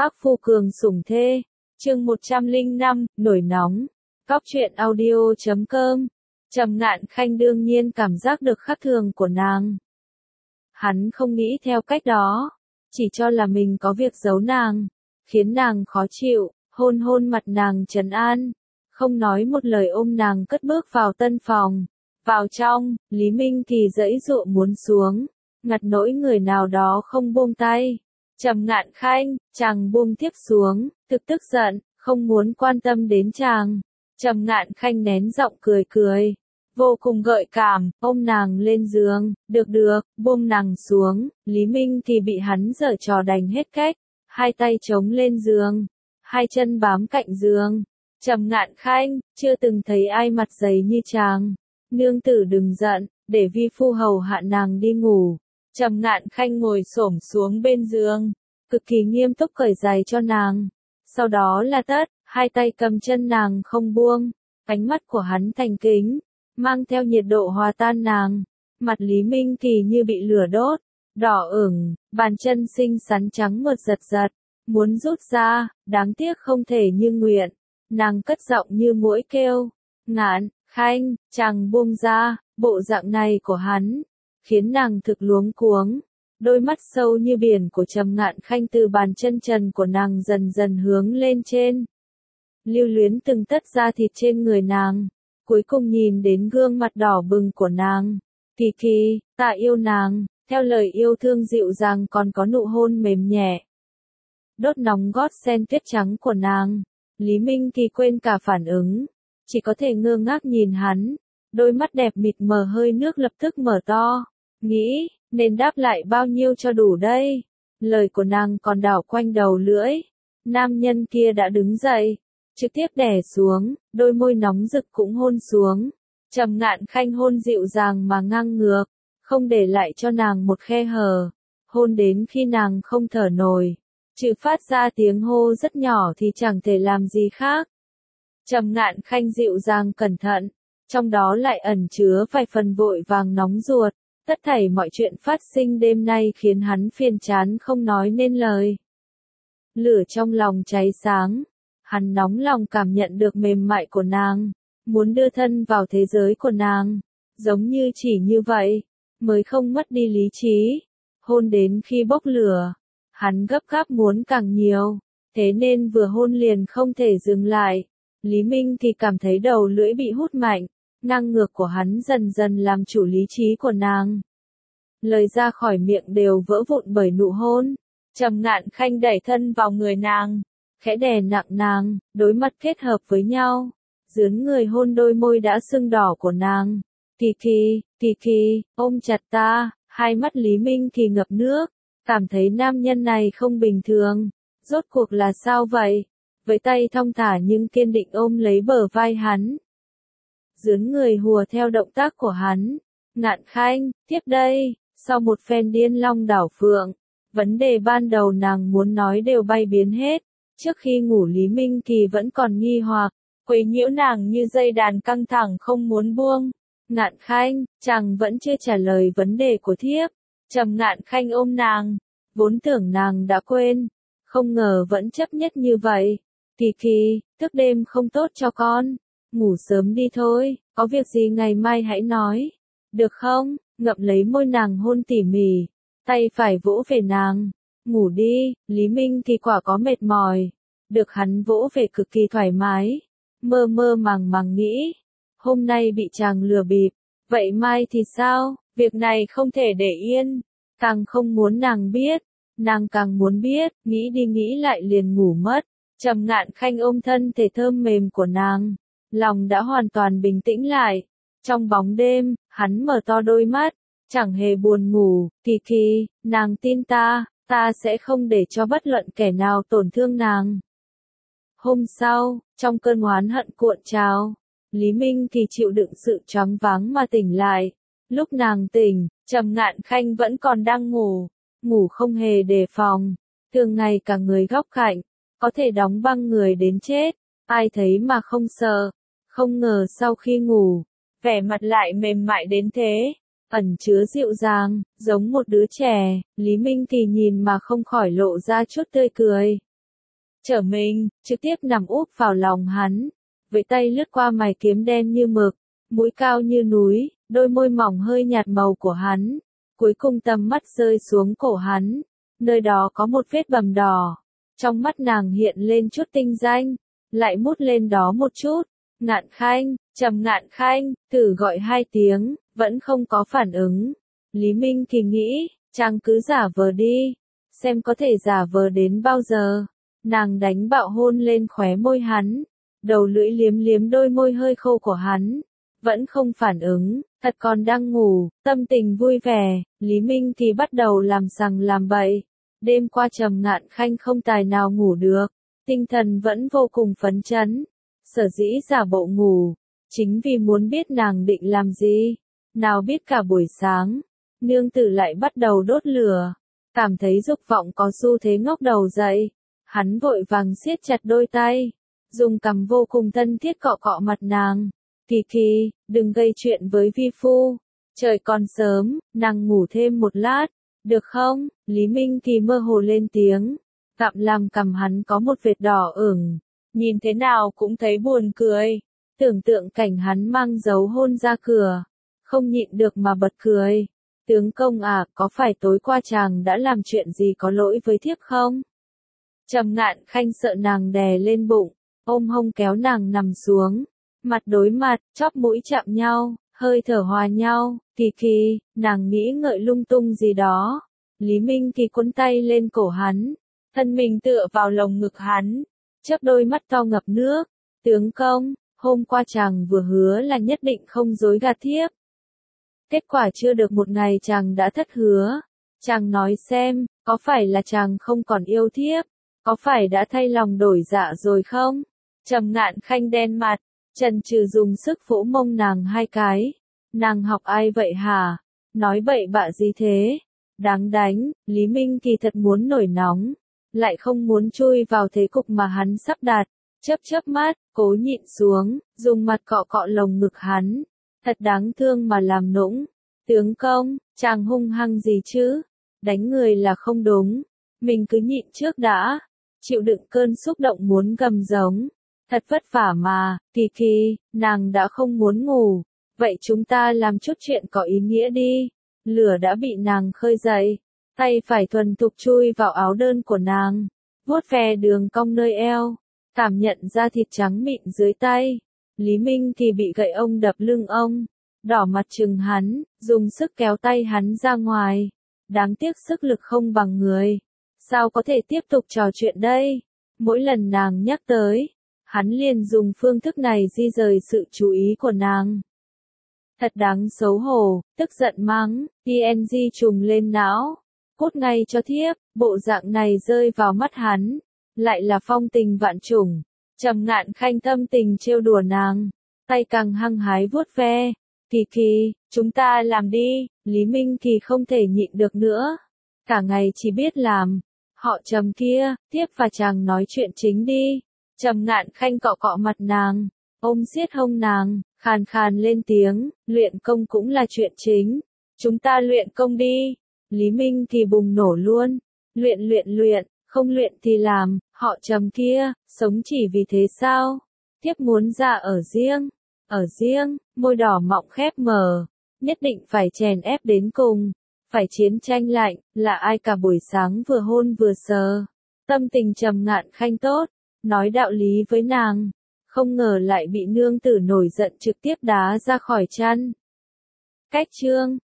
Ác phu cường sủng thê. Chương 105, nổi nóng. Cóc truyện audio.com. Trầm Ngạn Khanh đương nhiên cảm giác được khác thường của nàng. Hắn không nghĩ theo cách đó, chỉ cho là mình có việc giấu nàng, khiến nàng khó chịu, hôn hôn mặt nàng trấn an, không nói một lời ôm nàng cất bước vào tân phòng. Vào trong, Lý Minh Kỳ giãy giụa muốn xuống, ngặt nỗi người nào đó không buông tay. Trầm Ngạn Khanh, chàng buông tiếp xuống, tức giận, không muốn quan tâm đến chàng. Trầm Ngạn Khanh nén giọng cười cười, vô cùng gợi cảm, ôm nàng lên giường, được, buông nàng xuống. Lý Minh thì bị hắn giở trò đành hết cách, hai tay chống lên giường, hai chân bám cạnh giường. Trầm Ngạn Khanh, chưa từng thấy ai mặt dày như chàng. Nương tử đừng giận, để vi phu hầu hạ nàng đi ngủ. Trầm Ngạn Khanh ngồi xổm xuống bên giường, cực kỳ nghiêm túc cởi giày cho nàng. Sau đó là tất, hai tay cầm chân nàng không buông, ánh mắt của hắn thành kính, mang theo nhiệt độ hòa tan nàng. Mặt Lý Minh Kỳ như bị lửa đốt, đỏ ửng, bàn chân xinh xắn trắng mượt giật, muốn rút ra, đáng tiếc không thể như nguyện. Nàng cất giọng như muỗi kêu, Ngạn Khanh, chàng buông ra. Bộ dạng này của hắn khiến nàng thực luống cuống. Đôi mắt sâu như biển của Trầm Ngạn Khanh từ bàn chân trần của nàng dần dần hướng lên trên, lưu luyến từng tấc da thịt trên người nàng, cuối cùng nhìn đến gương mặt đỏ bừng của nàng. Kỳ, ta yêu nàng, theo lời yêu thương dịu dàng còn có nụ hôn mềm nhẹ, đốt nóng gót sen tuyết trắng của nàng. Lý Minh Kỳ quên cả phản ứng, chỉ có thể ngơ ngác nhìn hắn. Đôi mắt đẹp mịt mờ hơi nước lập tức mở to, nghĩ, nên đáp lại bao nhiêu cho đủ đây. Lời của nàng còn đảo quanh đầu lưỡi. Nam nhân kia đã đứng dậy, trực tiếp đè xuống, đôi môi nóng rực cũng hôn xuống. Trầm Ngạn Khanh hôn dịu dàng mà ngang ngược, không để lại cho nàng một khe hở. Hôn đến khi nàng không thở nổi, trừ phát ra tiếng hô rất nhỏ thì chẳng thể làm gì khác. Trầm Ngạn Khanh dịu dàng cẩn thận, trong đó lại ẩn chứa vài phần vội vàng nóng ruột. Tất thảy mọi chuyện phát sinh đêm nay khiến hắn phiền chán không nói nên lời. Lửa trong lòng cháy sáng, hắn nóng lòng cảm nhận được mềm mại của nàng, muốn đưa thân vào thế giới của nàng, giống như chỉ như vậy, mới không mất đi lý trí. Hôn đến khi bốc lửa, hắn gấp gáp muốn càng nhiều, thế nên vừa hôn liền không thể dừng lại. Lý Minh thì cảm thấy đầu lưỡi bị hút mạnh, ngang ngược của hắn dần dần làm chủ lý trí của nàng. Lời ra khỏi miệng đều vỡ vụn bởi nụ hôn. Trầm Ngạn Khanh đẩy thân vào người nàng, khẽ đè nặng nàng, đôi mắt kết hợp với nhau, dướn người hôn đôi môi đã sưng đỏ của nàng. Kỳ, ôm chặt ta. Hai mắt Lý Minh thì ngập nước, cảm thấy nam nhân này không bình thường. Rốt cuộc là sao vậy? Với tay thong thả nhưng kiên định ôm lấy bờ vai hắn, dướn người hùa theo động tác của hắn. Ngạn Khanh, tiếp đây. Sau một phen điên long đảo phượng, vấn đề ban đầu nàng muốn nói đều bay biến hết. Trước khi ngủ Lý Minh Kỳ vẫn còn nghi hoặc, quấy nhiễu nàng như dây đàn căng thẳng không muốn buông. Ngạn Khanh, chàng vẫn chưa trả lời vấn đề của thiếp. Trầm Ngạn Khanh ôm nàng, vốn tưởng nàng đã quên, không ngờ vẫn chấp nhất như vậy. Kỳ, thức đêm không tốt cho con, ngủ sớm đi thôi, có việc gì ngày mai hãy nói, được không? Ngậm lấy môi nàng hôn tỉ mỉ, tay phải vỗ về nàng. Ngủ đi. Lý Minh thì quả có mệt mỏi, được hắn vỗ về cực kỳ thoải mái, mơ màng nghĩ, hôm nay bị chàng lừa bịp, vậy mai thì sao? Việc này không thể để yên, càng không muốn nàng biết, nàng càng muốn biết, nghĩ đi nghĩ lại liền ngủ mất. Trầm Ngạn Khanh ôm thân thể thơm mềm của nàng, lòng đã hoàn toàn bình tĩnh lại. Trong bóng đêm, hắn mở to đôi mắt, chẳng hề buồn ngủ. Kỳ, nàng tin ta sẽ không để cho bất luận kẻ nào tổn thương nàng. Hôm sau, trong cơn oán hận cuộn trào, Lý Minh Kỳ chịu đựng sự choáng váng mà tỉnh lại. Lúc nàng tỉnh, Trầm Ngạn Khanh vẫn còn đang ngủ không hề đề phòng, thường ngày cả người góc cạnh, có thể đóng băng người đến chết, ai thấy mà không sợ. Không ngờ sau khi ngủ, vẻ mặt lại mềm mại đến thế, ẩn chứa dịu dàng, giống một đứa trẻ. Lý Minh Kỳ nhìn mà không khỏi lộ ra chút tươi cười. trở mình, trực tiếp nằm úp vào lòng hắn, với tay lướt qua mày kiếm đen như mực, mũi cao như núi, đôi môi mỏng hơi nhạt màu của hắn, cuối cùng tầm mắt rơi xuống cổ hắn, nơi đó có một vết bầm đỏ, trong mắt nàng hiện lên chút tinh danh, lại mút lên đó một chút, Ngạn Khanh, Trầm Ngạn Khanh, thử gọi 2 tiếng, vẫn không có phản ứng. Lý Minh Kỳ nghĩ, chàng cứ giả vờ đi, xem có thể giả vờ đến bao giờ. Nàng đánh bạo hôn lên khóe môi hắn, đầu lưỡi liếm liếm đôi môi hơi khô của hắn, vẫn không phản ứng, thật còn đang ngủ, tâm tình vui vẻ, Lý Minh Kỳ bắt đầu làm sằng làm bậy. Đêm qua Trầm Ngạn Khanh không tài nào ngủ được, tinh thần vẫn vô cùng phấn chấn, sở dĩ giả bộ ngủ, chính vì muốn biết nàng định làm gì. Nào biết cả buổi sáng, nương tử lại bắt đầu đốt lửa, cảm thấy dục vọng có xu thế ngóc đầu dậy. Hắn vội vàng siết chặt đôi tay, dùng cằm vô cùng thân thiết cọ cọ mặt nàng. Kỳ Kỳ, đừng gây chuyện với vi phu, trời còn sớm, nàng ngủ thêm một lát, được không? Lý Minh Kỳ mơ hồ lên tiếng, gặm làm cằm hắn có một vệt đỏ ửng, nhìn thế nào cũng thấy buồn cười. Tưởng tượng cảnh hắn mang dấu hôn ra cửa, không nhịn được mà bật cười. Tướng công à, có phải tối qua chàng đã làm chuyện gì có lỗi với thiếp không? Trầm Ngạn Khanh sợ nàng đè lên bụng, ôm hông kéo nàng nằm xuống, mặt đối mặt, chóp mũi chạm nhau, hơi thở hòa nhau. Kỳ Kỳ, nàng nghĩ ngợi lung tung gì đó. Lý Minh Kỳ cuốn tay lên cổ hắn, thân mình tựa vào lồng ngực hắn, chớp đôi mắt to ngập nước. Tướng công, hôm qua chàng vừa hứa là nhất định không dối gạt thiếp. Kết quả chưa được một ngày chàng đã thất hứa. Chàng nói xem, có phải là chàng không còn yêu thiếp? Có phải đã thay lòng đổi dạ rồi không? Trầm Ngạn Khanh đen mặt, chần chừ dùng sức vỗ mông nàng 2 cái. Nàng học ai vậy hả? Nói bậy bạ gì thế? Đáng đánh, Lý Minh Kỳ thật muốn nổi nóng, lại không muốn chui vào thế cục mà hắn sắp đặt. Chớp chớp mắt, cố nhịn xuống, dùng mặt cọ cọ lồng ngực hắn. Thật đáng thương mà làm nũng. Tướng công, chàng hung hăng gì chứ? Đánh người là không đúng. Mình cứ nhịn trước đã. Chịu đựng cơn xúc động muốn gầm giống. Thật vất vả mà, Kỳ Kỳ, nàng đã không muốn ngủ. Vậy chúng ta làm chút chuyện có ý nghĩa đi. Lửa đã bị nàng khơi dậy. Tay phải thuần thục chui vào áo đơn của nàng. Vuốt ve đường cong nơi eo. Cảm nhận da thịt trắng mịn dưới tay. Lý Minh thì bị gậy ông đập lưng ông. Đỏ mặt trừng hắn, dùng sức kéo tay hắn ra ngoài. Đáng tiếc sức lực không bằng người. Sao có thể tiếp tục trò chuyện đây? Mỗi lần nàng nhắc tới, hắn liền dùng phương thức này di rời sự chú ý của nàng. Thật đáng xấu hổ, tức giận mắng, TNG trùng lên não. Cút ngay cho thiếp, bộ dạng này rơi vào mắt hắn. Lại là phong tình vạn trùng. Trầm Ngạn Khanh tâm tình trêu đùa nàng. Tay càng hăng hái vuốt ve. Kỳ Kỳ, chúng ta làm đi. Lý Minh Kỳ không thể nhịn được nữa. Cả ngày chỉ biết làm. Họ Trầm kia, tiếp và chàng nói chuyện chính đi. Trầm Ngạn Khanh cọ cọ mặt nàng, ôm siết hông nàng, khàn khàn lên tiếng, luyện công cũng là chuyện chính. Chúng ta luyện công đi. Lý Minh thì bùng nổ luôn. Luyện, không luyện thì làm, họ Trầm kia, sống chỉ vì thế sao? Thiếp muốn ra ở riêng, môi đỏ mọng khép mờ, nhất định phải chèn ép đến cùng. Phải chiến tranh lạnh, là ai cả buổi sáng vừa hôn vừa sờ. Tâm tình Trầm Ngạn Khanh tốt, nói đạo lý với nàng. Không ngờ lại bị nương tử nổi giận trực tiếp đá ra khỏi chăn. Cách chương